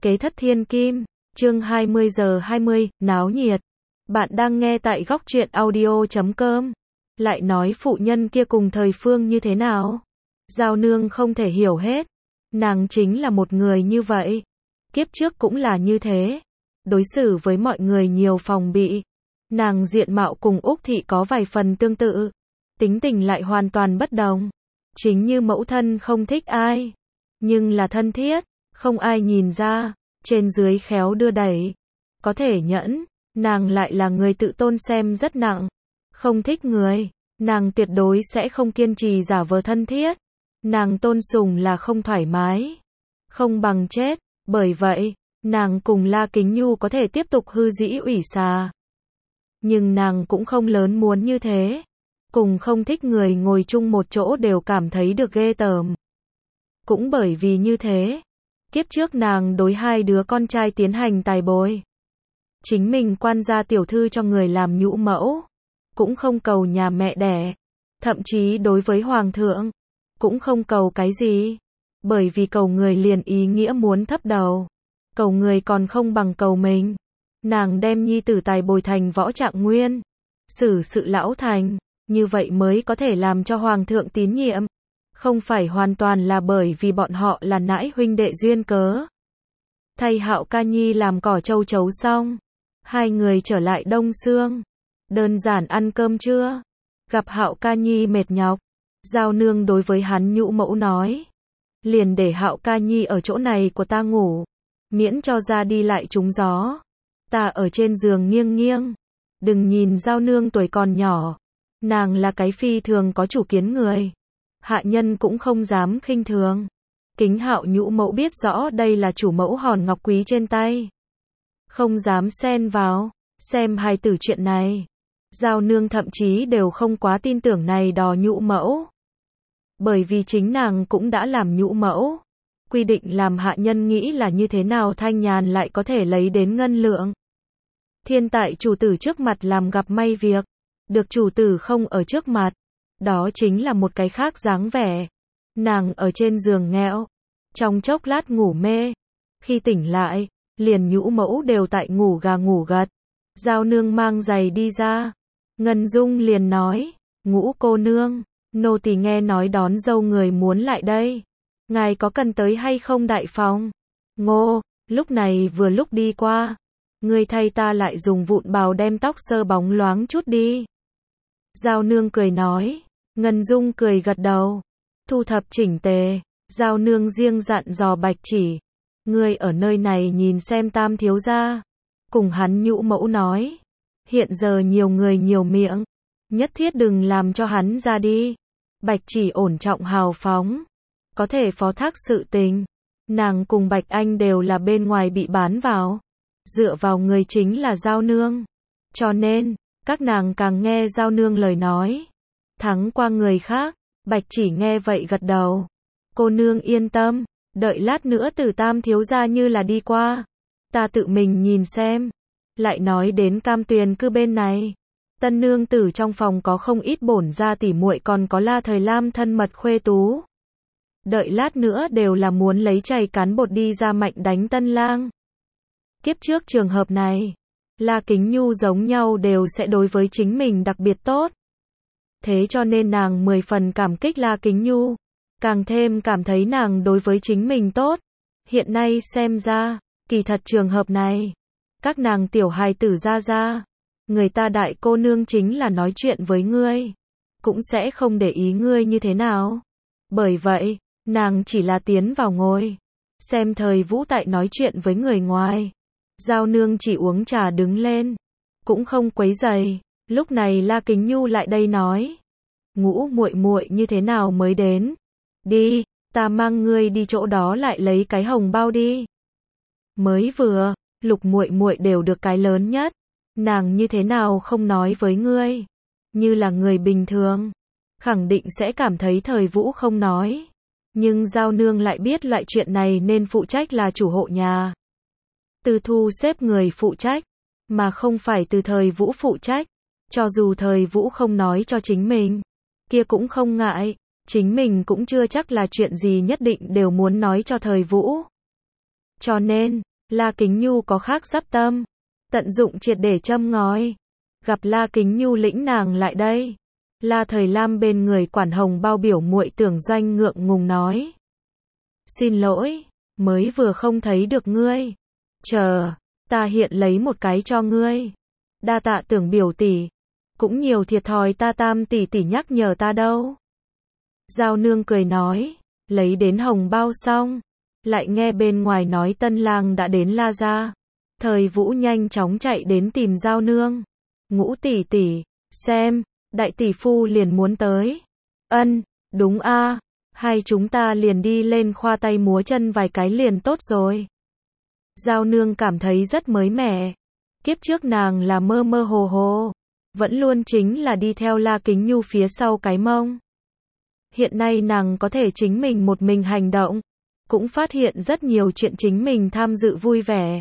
Kế thất thiên kim, chương 20 giờ 20, náo nhiệt. Bạn đang nghe tại góc truyện audio.com. Lại nói phụ nhân kia cùng thời Phương như thế nào? Giao Nương không thể hiểu hết. Nàng chính là một người như vậy. Kiếp trước cũng là như thế. Đối xử với mọi người nhiều phòng bị. Nàng diện mạo cùng Úc Thị có vài phần tương tự. Tính tình lại hoàn toàn bất đồng. Chính như mẫu thân không thích ai. Nhưng là thân thiết. Không ai nhìn ra, trên dưới khéo đưa đẩy, có thể nhẫn, nàng lại là người tự tôn xem rất nặng, không thích người, nàng tuyệt đối sẽ không kiên trì giả vờ thân thiết, nàng tôn sùng là không thoải mái, không bằng chết, bởi vậy, nàng cùng La Kính Nhu có thể tiếp tục hư dĩ ủy xà. Nhưng nàng cũng không lớn muốn như thế, cùng không thích người ngồi chung một chỗ đều cảm thấy được ghê tởm. Cũng bởi vì như thế, kiếp trước nàng đối hai đứa con trai tiến hành tài bồi. Chính mình quan gia tiểu thư cho người làm nhũ mẫu. Cũng không cầu nhà mẹ đẻ. Thậm chí đối với hoàng thượng. Cũng không cầu cái gì. Bởi vì cầu người liền ý nghĩa muốn thấp đầu. Cầu người còn không bằng cầu mình. Nàng đem nhi tử tài bồi thành võ trạng nguyên. Xử sự lão thành. Như vậy mới có thể làm cho hoàng thượng tín nhiệm. Không phải hoàn toàn là bởi vì bọn họ là nãi huynh đệ duyên cớ. Thay Hạo Ca Nhi làm cỏ châu chấu xong, hai người trở lại Đông Xương, đơn giản ăn cơm trưa. Gặp Hạo Ca Nhi mệt nhọc, Giao Nương đối với hắn nhũ mẫu nói, liền để Hạo Ca Nhi ở chỗ này của ta ngủ, miễn cho ra đi lại trúng gió. Ta ở trên giường nghiêng nghiêng. Đừng nhìn Giao Nương tuổi còn nhỏ, nàng là cái phi thường có chủ kiến người. Hạ nhân cũng không dám khinh thường. Kính Hạo nhũ mẫu biết rõ đây là chủ mẫu hòn ngọc quý trên tay. Không dám xen vào, xem hài tử chuyện này. Giao Nương thậm chí đều không quá tin tưởng này đò nhũ mẫu. Bởi vì chính nàng cũng đã làm nhũ mẫu. Quy định làm hạ nhân nghĩ là như thế nào thanh nhàn lại có thể lấy đến ngân lượng. Thiên tại chủ tử trước mặt làm gặp may việc. Được chủ tử không ở trước mặt. Đó chính là một cái khác dáng vẻ. Nàng ở trên giường nghẹo, trong chốc lát ngủ mê. Khi tỉnh lại, liền nhũ mẫu đều tại ngủ gà ngủ gật. Giao Nương mang giày đi ra. Ngân Dung liền nói, Ngũ cô nương, nô tỳ nghe nói đón dâu người muốn lại đây. Ngài có cần tới hay không đại phòng? Ngô, lúc này vừa lúc đi qua. Ngươi thay ta lại dùng vụn bào đem tóc sơ bóng loáng chút đi. Giao Nương cười nói. Ngân Dung cười gật đầu. Thu thập chỉnh tề. Giao Nương riêng dặn dò Bạch Chỉ. Ngươi ở nơi này nhìn xem Tam thiếu gia. Cùng hắn nhũ mẫu nói. Hiện giờ nhiều người nhiều miệng. Nhất thiết đừng làm cho hắn ra đi. Bạch Chỉ ổn trọng hào phóng. Có thể phó thác sự tình. Nàng cùng Bạch Anh đều là bên ngoài bị bán vào. Dựa vào người chính là Giao Nương. Cho nên, các nàng càng nghe Giao Nương lời nói. Thắng qua người khác. Bạch Chỉ nghe vậy gật đầu. Cô nương yên tâm, đợi lát nữa Từ Tam thiếu gia như là đi qua, ta tự mình nhìn xem. Lại nói đến Cam Tuyền cư bên này, tân nương tử trong phòng có không ít bổn gia tỉ muội, còn có La Thời Lam thân mật khuê tú. Đợi lát nữa đều là muốn lấy chày cán bột đi ra mạnh đánh tân lang. Kiếp trước trường hợp này, La Kính Nhu giống nhau đều sẽ đối với chính mình đặc biệt tốt. Thế cho nên nàng 10 phần cảm kích La Kính Nhu, càng thêm cảm thấy nàng đối với chính mình tốt. Hiện nay xem ra, kỳ thật trường hợp này, các nàng tiểu hài tử ra, người ta đại cô nương chính là nói chuyện với ngươi, cũng sẽ không để ý ngươi như thế nào. Bởi vậy, nàng chỉ là tiến vào ngồi, xem Thời Vũ tại nói chuyện với người ngoài. Giao Nương chỉ uống trà đứng lên, cũng không quấy rầy. Lúc này La Kính Nhu lại đây nói, Ngũ muội muội như thế nào mới đến? Đi, ta mang ngươi đi chỗ đó lại lấy cái hồng bao đi. Mới vừa, Lục muội muội đều được cái lớn nhất, nàng như thế nào không nói với ngươi? Như là người bình thường, khẳng định sẽ cảm thấy Thời Vũ không nói. Nhưng Giao Nương lại biết loại chuyện này nên phụ trách là chủ hộ nhà. Từ thu xếp người phụ trách, mà không phải từ Thời Vũ phụ trách. Cho dù Thời Vũ không nói cho chính mình, kia cũng không ngại, chính mình cũng chưa chắc là chuyện gì nhất định đều muốn nói cho Thời Vũ. Cho nên, La Kính Nhu có khác sắp tâm, tận dụng triệt để châm ngòi. Gặp La Kính Nhu lĩnh nàng lại đây. La Thời Lam bên người quản hồng bao biểu muội Tưởng Doanh ngượng ngùng nói. Xin lỗi, mới vừa không thấy được ngươi. Chờ, ta hiện lấy một cái cho ngươi. Đa tạ Tưởng biểu tỷ, cũng nhiều thiệt thòi ta Tam tỷ tỷ nhắc nhở ta đâu. Giao nương cười nói, lấy đến hồng bao xong, lại nghe bên ngoài nói tân lang đã đến La gia. Thời Vũ nhanh chóng chạy đến tìm Giao nương. Ngũ tỷ tỷ, xem, đại tỷ phu liền muốn tới. Ân, đúng a, hai chúng ta liền đi lên khoa tay múa chân vài cái liền tốt rồi. Giao nương cảm thấy rất mới mẻ. Kiếp trước nàng là mơ mơ hồ hồ, vẫn luôn chính là đi theo La Kính Nhu phía sau cái mông. Hiện nay nàng có thể chính mình một mình hành động, cũng phát hiện rất nhiều chuyện chính mình tham dự vui vẻ.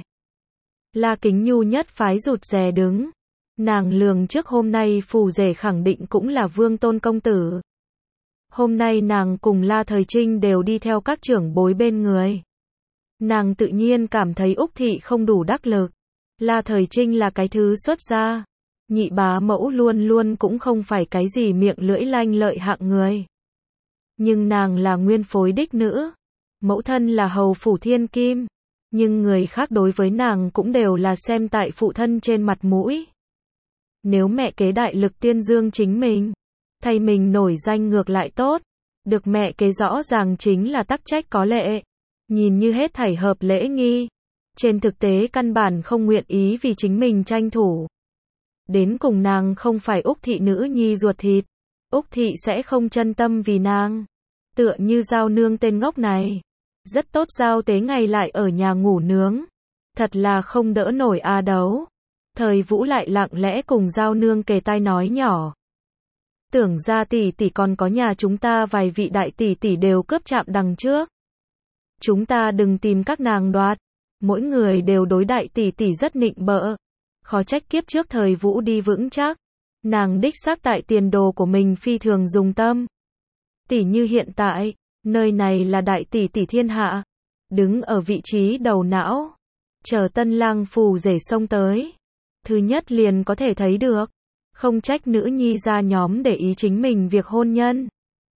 La Kính Nhu nhất phái rụt rè đứng. Nàng lường trước hôm nay phù rể khẳng định cũng là Vương Tôn công tử. Hôm nay nàng cùng La Thời Trinh đều đi theo các trưởng bối bên người. Nàng tự nhiên cảm thấy Úc thị không đủ đắc lực. La Thời Trinh là cái thứ xuất gia. Nhị bá mẫu luôn luôn cũng không phải cái gì miệng lưỡi lanh lợi hạng người. Nhưng nàng là nguyên phối đích nữ. Mẫu thân là hầu phủ thiên kim. Nhưng người khác đối với nàng cũng đều là xem tại phụ thân trên mặt mũi. Nếu mẹ kế đại lực tiên dương chính mình, thay mình nổi danh ngược lại tốt. Được mẹ kế rõ ràng chính là tắc trách có lệ. Nhìn như hết thảy hợp lễ nghi. Trên thực tế căn bản không nguyện ý vì chính mình tranh thủ. Đến cùng nàng không phải Úc thị nữ nhi ruột thịt. Úc thị sẽ không chân tâm vì nàng. Tựa như Giao nương tên ngốc này. Rất tốt giao tế ngày lại ở nhà ngủ nướng. Thật là không đỡ nổi a đấu. Thời Vũ lại lặng lẽ cùng Giao nương kề tai nói nhỏ. Tưởng ra tỷ tỷ còn có nhà chúng ta vài vị đại tỷ tỷ đều cướp chạm đằng trước. Chúng ta đừng tìm các nàng đoạt. Mỗi người đều đối đại tỷ tỷ rất nịnh bợ. Khó trách kiếp trước Thời Vũ đi vững chắc. Nàng đích xác tại tiền đồ của mình phi thường dùng tâm. Tỷ như hiện tại, nơi này là đại tỷ tỷ thiên hạ. Đứng ở vị trí đầu não. Chờ tân lang phù rể xông tới. Thứ nhất liền có thể thấy được. Không trách nữ nhi gia nhóm để ý chính mình việc hôn nhân.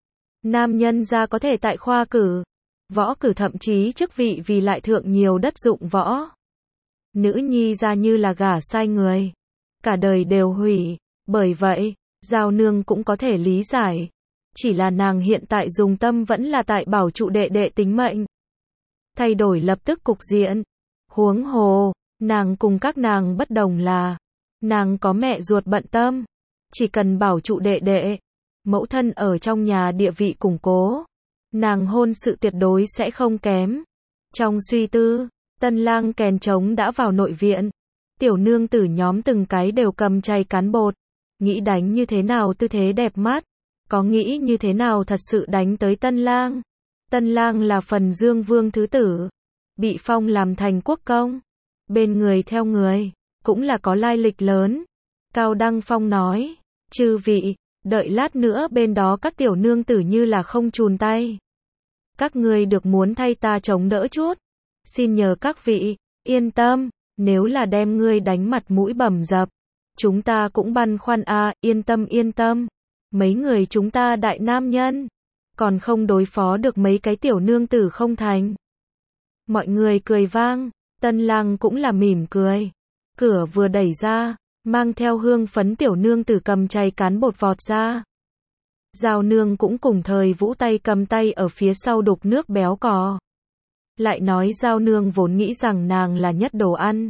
Nam nhân gia có thể tại khoa cử, võ cử thậm chí chức vị vì lại thượng nhiều đất dụng võ. Nữ nhi gia như là gả sai người. Cả đời đều hủy. Bởi vậy, Giao nương cũng có thể lý giải. Chỉ là nàng hiện tại dùng tâm vẫn là tại bảo trụ đệ đệ tính mệnh. Thay đổi lập tức cục diện. Huống hồ, nàng cùng các nàng bất đồng là, nàng có mẹ ruột bận tâm. Chỉ cần bảo trụ đệ đệ, mẫu thân ở trong nhà địa vị củng cố. Nàng hôn sự tuyệt đối sẽ không kém. Trong suy tư, tân lang kèn trống đã vào nội viện. Tiểu nương tử nhóm từng cái đều cầm chay cán bột. Nghĩ đánh như thế nào tư thế đẹp mắt. Có nghĩ như thế nào thật sự đánh tới tân lang. Tân lang là phần Dương Vương thứ tử. Bị phong làm thành quốc công. Bên người theo người, cũng là có lai lịch lớn. Cao Đăng Phong nói, chư vị, đợi lát nữa bên đó các tiểu nương tử như là không chùn tay. Các ngươi được muốn thay ta chống đỡ chút. Xin nhờ các vị, yên tâm, nếu là đem ngươi đánh mặt mũi bầm dập. Chúng ta cũng băn khoăn yên tâm yên tâm. Mấy người chúng ta đại nam nhân, còn không đối phó được mấy cái tiểu nương tử không thành. Mọi người cười vang, tân lang cũng là mỉm cười. Cửa vừa đẩy ra, mang theo hương phấn tiểu nương tử cầm chay cán bột vọt ra. Giao nương cũng cùng Thời Vũ tay cầm tay ở phía sau đục nước béo cò. Lại nói Giao nương vốn nghĩ rằng nàng là nhất đồ ăn.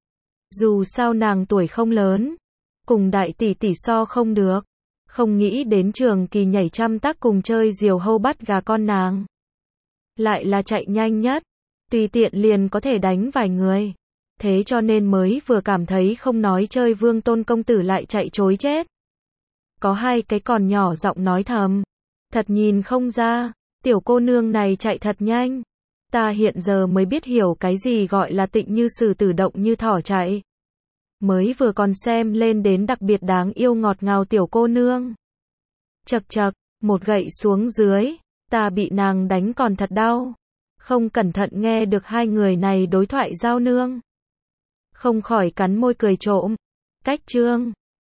Dù sao nàng tuổi không lớn, cùng đại tỷ tỷ so không được. Không nghĩ đến Trường Kỳ nhảy trăm tác cùng chơi diều hâu bắt gà con nàng. Lại là chạy nhanh nhất, tùy tiện liền có thể đánh vài người. Thế cho nên mới vừa cảm thấy không nói chơi Vương Tôn công tử lại chạy chối chết. Có hai cái còn nhỏ giọng nói thầm. Thật nhìn không ra, tiểu cô nương này chạy thật nhanh. Ta hiện giờ mới biết hiểu cái gì gọi là tịnh như sử tử động như thỏ chạy. Mới vừa còn xem lên đến đặc biệt đáng yêu ngọt ngào tiểu cô nương. Chậc chậc, một gậy xuống dưới, ta bị nàng đánh còn thật đau. Không cẩn thận nghe được hai người này đối thoại. Giao nương không khỏi cắn môi cười trộm. Cách chương